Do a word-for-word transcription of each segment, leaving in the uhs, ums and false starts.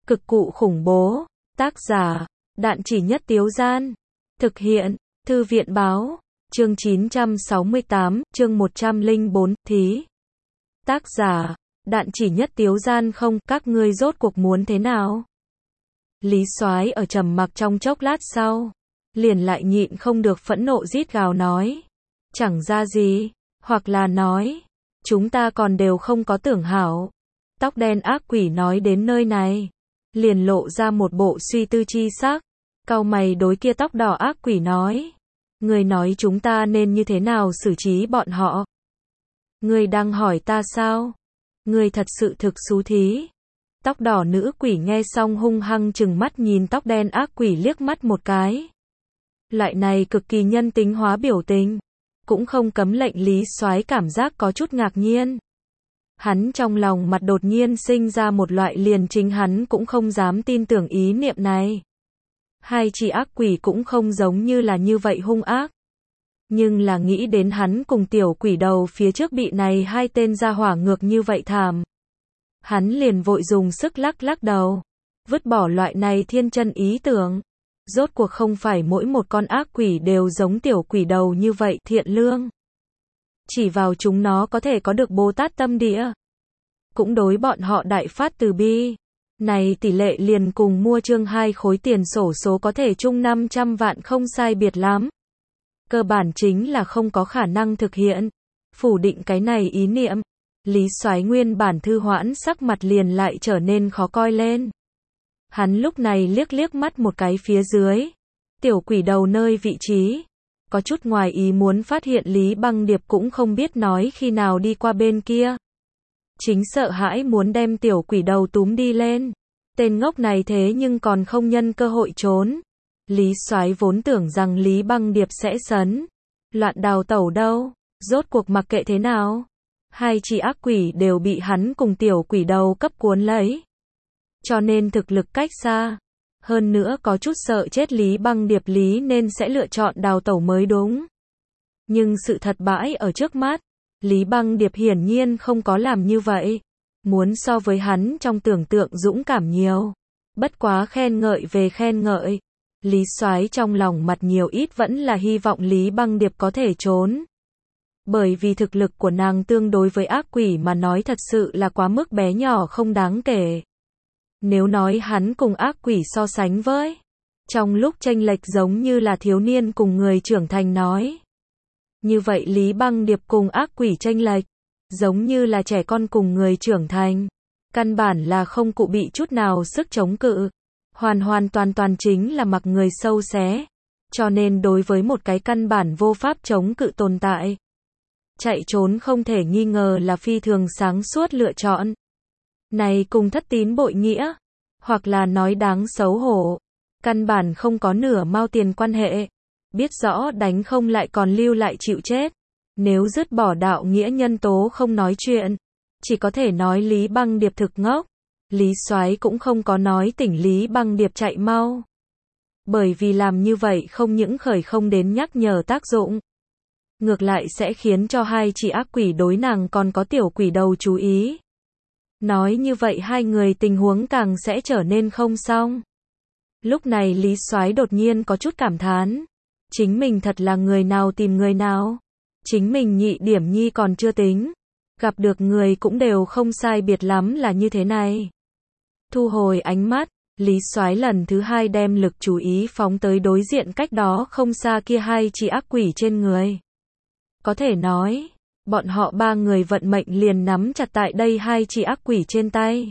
Cực cụ khủng bố. Tác giả, Đạn Chỉ Nhất Tiếu Gian. Thực hiện, Thư viện báo. Chương chín trăm sáu mươi tám, chương một trăm lẻ bốn, thí. Tác giả, Đạn Chỉ Nhất Tiếu Gian. Không, các ngươi rốt cuộc muốn thế nào? Lý Soái ở trầm mặc trong chốc lát sau, liền lại nhịn không được phẫn nộ rít gào nói. Chẳng ra gì, hoặc là nói, chúng ta còn đều không có tưởng hảo. Tóc đen ác quỷ nói đến nơi này, liền lộ ra một bộ suy tư chi sắc, cau mày đối kia tóc đỏ ác quỷ nói. Người nói chúng ta nên như thế nào xử trí bọn họ? Người đang hỏi ta sao? Người thật sự thực xú thí. Tóc đỏ nữ quỷ nghe xong hung hăng chừng mắt nhìn tóc đen ác quỷ liếc mắt một cái. Loại này cực kỳ nhân tính hóa biểu tình, cũng không cấm lệnh Lý Soái cảm giác có chút ngạc nhiên. Hắn trong lòng mặt đột nhiên sinh ra một loại liền chính hắn cũng không dám tin tưởng ý niệm này. Hai chị ác quỷ cũng không giống như là như vậy hung ác. Nhưng là nghĩ đến hắn cùng tiểu quỷ đầu phía trước bị này hai tên gia hỏa ngược như vậy thảm. Hắn liền vội dùng sức lắc lắc đầu, vứt bỏ loại này thiên chân ý tưởng. Rốt cuộc không phải mỗi một con ác quỷ đều giống tiểu quỷ đầu như vậy thiện lương. Chỉ vào chúng nó có thể có được Bồ Tát tâm địa. Cũng đối bọn họ đại phát từ bi. Này tỷ lệ liền cùng mua chương hai khối tiền xổ số có thể chung năm trăm vạn không sai biệt lắm. Cơ bản chính là không có khả năng thực hiện. Phủ định cái này ý niệm, Lý Soái nguyên bản thư hoãn sắc mặt liền lại trở nên khó coi lên. Hắn lúc này liếc liếc mắt một cái phía dưới, tiểu quỷ đầu nơi vị trí, có chút ngoài ý muốn phát hiện Lý Băng Điệp cũng không biết nói khi nào đi qua bên kia. Chính sợ hãi muốn đem tiểu quỷ đầu túm đi lên. Tên ngốc này thế nhưng còn không nhân cơ hội trốn. Lý Soái vốn tưởng rằng Lý Băng Điệp sẽ sấn loạn đào tẩu đâu, rốt cuộc mặc kệ thế nào, hai chị ác quỷ đều bị hắn cùng tiểu quỷ đầu cấp cuốn lấy. Cho nên thực lực cách xa, hơn nữa có chút sợ chết Lý Băng Điệp lý nên sẽ lựa chọn đào tẩu mới đúng. Nhưng sự thật bãi ở trước mắt, Lý Băng Điệp hiển nhiên không có làm như vậy, muốn so với hắn trong tưởng tượng dũng cảm nhiều. Bất quá khen ngợi về khen ngợi, Lý Soái trong lòng mặt nhiều ít vẫn là hy vọng Lý Băng Điệp có thể trốn. Bởi vì thực lực của nàng tương đối với ác quỷ mà nói thật sự là quá mức bé nhỏ không đáng kể. Nếu nói hắn cùng ác quỷ so sánh với, trong lúc chênh lệch giống như là thiếu niên cùng người trưởng thành nói. Như vậy Lý Băng Điệp cùng ác quỷ chênh lệch, giống như là trẻ con cùng người trưởng thành. Căn bản là không cụ bị chút nào sức chống cự. Hoàn hoàn toàn toàn chính là mặc người sâu xé. Cho nên đối với một cái căn bản vô pháp chống cự tồn tại, chạy trốn không thể nghi ngờ là phi thường sáng suốt lựa chọn. Này cùng thất tín bội nghĩa, hoặc là nói đáng xấu hổ, căn bản không có nửa mao tiền quan hệ. Biết rõ đánh không lại còn lưu lại chịu chết. Nếu dứt bỏ đạo nghĩa nhân tố không nói chuyện, chỉ có thể nói Lý Băng Điệp thực ngốc. Lý Soái cũng không có nói tỉnh Lý Băng Điệp chạy mau. Bởi vì làm như vậy không những khởi không đến nhắc nhở tác dụng, ngược lại sẽ khiến cho hai chị ác quỷ đối nàng còn có tiểu quỷ đầu chú ý. Nói như vậy hai người tình huống càng sẽ trở nên không xong. Lúc này Lý Soái đột nhiên có chút cảm thán. Chính mình thật là người nào tìm người nào. Chính mình nhị điểm nhi còn chưa tính. Gặp được người cũng đều không sai biệt lắm là như thế này. Thu hồi ánh mắt, Lý Soái lần thứ hai đem lực chú ý phóng tới đối diện cách đó không xa kia hai chị ác quỷ trên người. Có thể nói, bọn họ ba người vận mệnh liền nắm chặt tại đây hai chị ác quỷ trên tay.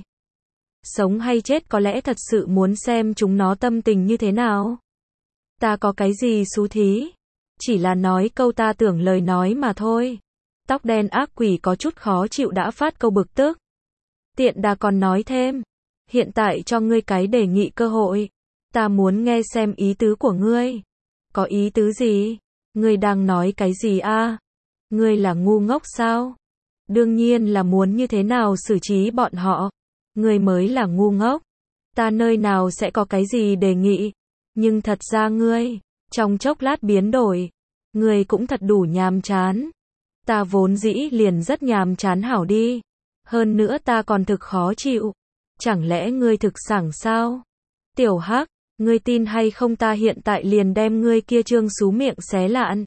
Sống hay chết có lẽ thật sự muốn xem chúng nó tâm tình như thế nào. Ta có cái gì xú thí? Chỉ là nói câu ta tưởng lời nói mà thôi. Tóc đen ác quỷ có chút khó chịu đã phát câu bực tức. Tiện đà còn nói thêm. Hiện tại cho ngươi cái đề nghị cơ hội. Ta muốn nghe xem ý tứ của ngươi. Có ý tứ gì? Ngươi đang nói cái gì a? Ngươi là ngu ngốc sao? Đương nhiên là muốn như thế nào xử trí bọn họ. Ngươi mới là ngu ngốc. Ta nơi nào sẽ có cái gì đề nghị. Nhưng thật ra ngươi, trong chốc lát biến đổi. Ngươi cũng thật đủ nhàm chán. Ta vốn dĩ liền rất nhàm chán hảo đi. Hơn nữa ta còn thực khó chịu. chẳng lẽ ngươi thực sảng sao? Tiểu Hắc, ngươi tin hay không ta hiện tại liền đem ngươi kia trương xú miệng xé lạn.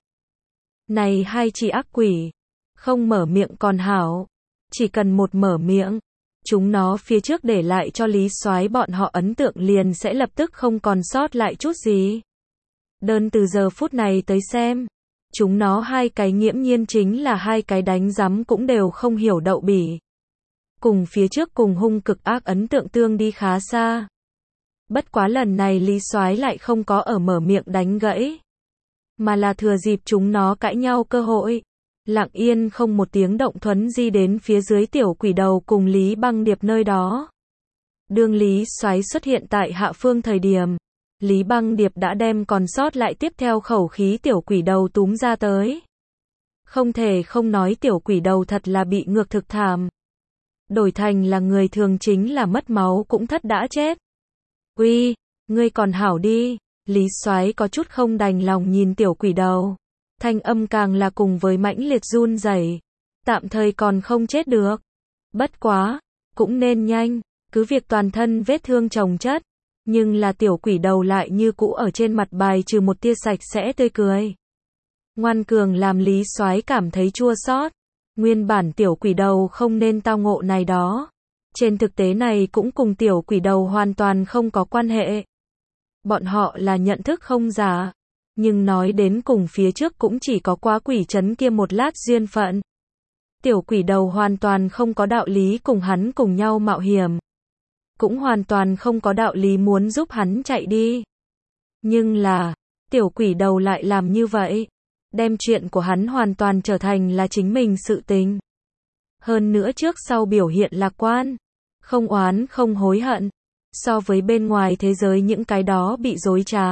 Này hai chị ác quỷ, không mở miệng còn hảo, chỉ cần một mở miệng, chúng nó phía trước để lại cho Lý Soái bọn họ ấn tượng liền sẽ lập tức không còn sót lại chút gì. Đơn từ giờ phút này tới xem, chúng nó hai cái nghiễm nhiên chính là hai cái đánh rắm cũng đều không hiểu đậu bỉ. Cùng phía trước cùng hung cực ác ấn tượng tương đi khá xa. Bất quá lần này Lý Soái lại không có ở mở miệng đánh gãy, mà là thừa dịp chúng nó cãi nhau cơ hội, lặng yên không một tiếng động thuấn di đến phía dưới tiểu quỷ đầu cùng Lý Băng Điệp nơi đó. Đương Lý Soái xuất hiện tại hạ phương thời điểm, Lý Băng Điệp đã đem còn sót lại tiếp theo khẩu khí tiểu quỷ đầu túm ra tới. Không thể không nói tiểu quỷ đầu thật là bị ngược thực thảm. Đổi thành là người thường chính là mất máu cũng thất đã chết. Uy, ngươi còn hảo đi, Lý Soái có chút không đành lòng nhìn tiểu quỷ đầu. Thanh âm càng là cùng với mãnh liệt run rẩy, tạm thời còn không chết được. Bất quá, cũng nên nhanh, cứ việc toàn thân vết thương chồng chất, nhưng là tiểu quỷ đầu lại như cũ ở trên mặt bài trừ một tia sạch sẽ tươi cười. Ngoan cường làm Lý Soái cảm thấy chua xót. Nguyên bản tiểu quỷ đầu không nên tao ngộ này đó. Trên thực tế này cũng cùng tiểu quỷ đầu hoàn toàn không có quan hệ. Bọn họ là nhận thức không giả, nhưng nói đến cùng phía trước cũng chỉ có quá quỷ trấn kia một lát duyên phận. Tiểu quỷ đầu hoàn toàn không có đạo lý cùng hắn cùng nhau mạo hiểm. Cũng hoàn toàn không có đạo lý muốn giúp hắn chạy đi. Nhưng là, tiểu quỷ đầu lại làm như vậy, đem chuyện của hắn hoàn toàn trở thành là chính mình sự tình. Hơn nữa trước sau biểu hiện lạc quan, không oán không hối hận, so với bên ngoài thế giới những cái đó bị dối trá,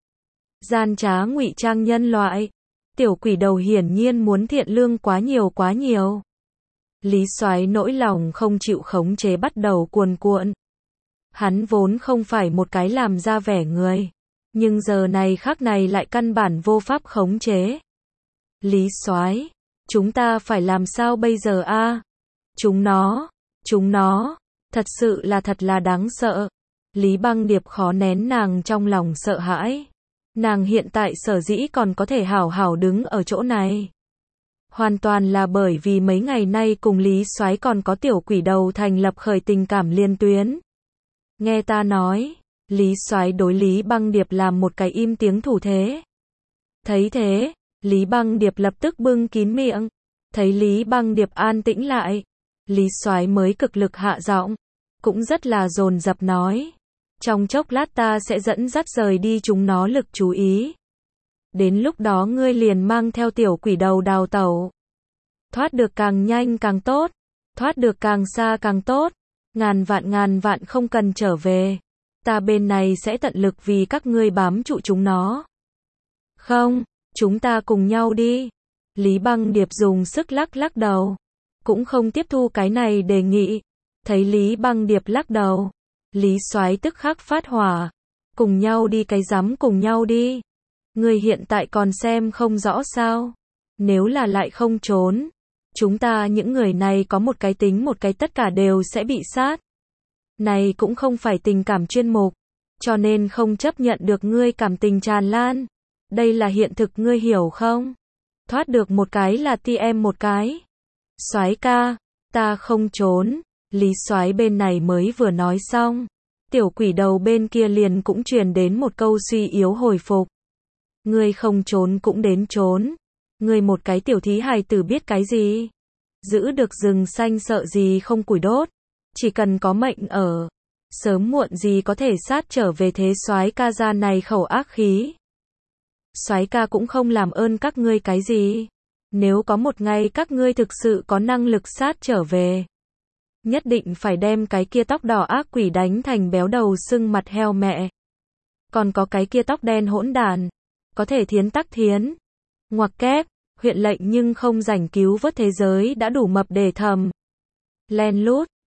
gian trá ngụy trang nhân loại, tiểu quỷ đầu hiển nhiên muốn thiện lương quá nhiều quá nhiều. Lý Soái nỗi lòng không chịu khống chế bắt đầu cuồn cuộn. Hắn vốn không phải một cái làm ra vẻ người, nhưng giờ này khắc này lại căn bản vô pháp khống chế. Lý Soái, chúng ta phải làm sao bây giờ a? Chúng nó, chúng nó, thật sự là thật là đáng sợ. Lý Băng Điệp khó nén nàng trong lòng sợ hãi. Nàng hiện tại sở dĩ còn có thể hảo hảo đứng ở chỗ này, hoàn toàn là bởi vì mấy ngày nay cùng Lý Soái còn có tiểu quỷ đầu thành lập khởi tình cảm liên tuyến. Nghe ta nói, Lý Soái đối Lý Băng Điệp làm một cái im tiếng thủ thế. Thấy thế, Lý Băng Điệp lập tức bưng kín miệng. Thấy Lý Băng Điệp an tĩnh lại, Lý Soái mới cực lực hạ giọng, cũng rất là dồn dập nói. Trong chốc lát ta sẽ dẫn dắt rời đi chúng nó lực chú ý. Đến lúc đó ngươi liền mang theo tiểu quỷ đầu đào tẩu. Thoát được càng nhanh càng tốt. Thoát được càng xa càng tốt. Ngàn vạn ngàn vạn không cần trở về. Ta bên này sẽ tận lực vì các ngươi bám trụ chúng nó. Không, chúng ta cùng nhau đi. Lý Băng Điệp dùng sức lắc lắc đầu. Cũng không tiếp thu cái này đề nghị. Thấy Lý Băng Điệp lắc đầu, Lý Soái tức khắc phát hỏa. Cùng nhau đi cái rắm cùng nhau đi. Ngươi hiện tại còn xem không rõ sao? Nếu là lại không trốn, chúng ta những người này có một cái tính một cái tất cả đều sẽ bị sát. Này cũng không phải tình cảm chuyên mục, cho nên không chấp nhận được ngươi cảm tình tràn lan. Đây là hiện thực ngươi hiểu không? Thoát được một cái là ti em một cái. Soái ca, ta không trốn. Lý Soái bên này mới vừa nói xong, tiểu quỷ đầu bên kia liền cũng truyền đến một câu suy yếu hồi phục. Ngươi không trốn cũng đến trốn. Ngươi một cái tiểu thí hài tử biết cái gì? Giữ được rừng xanh sợ gì không củi đốt. Chỉ cần có mệnh ở, sớm muộn gì có thể sát trở về thế. Soái ca ra này khẩu ác khí. Soái ca cũng không làm ơn các ngươi cái gì. Nếu có một ngày các ngươi thực sự có năng lực sát trở về, nhất định phải đem cái kia tóc đỏ ác quỷ đánh thành béo đầu sưng mặt heo mẹ. Còn có cái kia tóc đen hỗn đản, có thể thiến tắc thiến. Ngoặc kép, huyện lệnh nhưng không rảnh cứu vớt thế giới đã đủ mập để thầm. Len lút,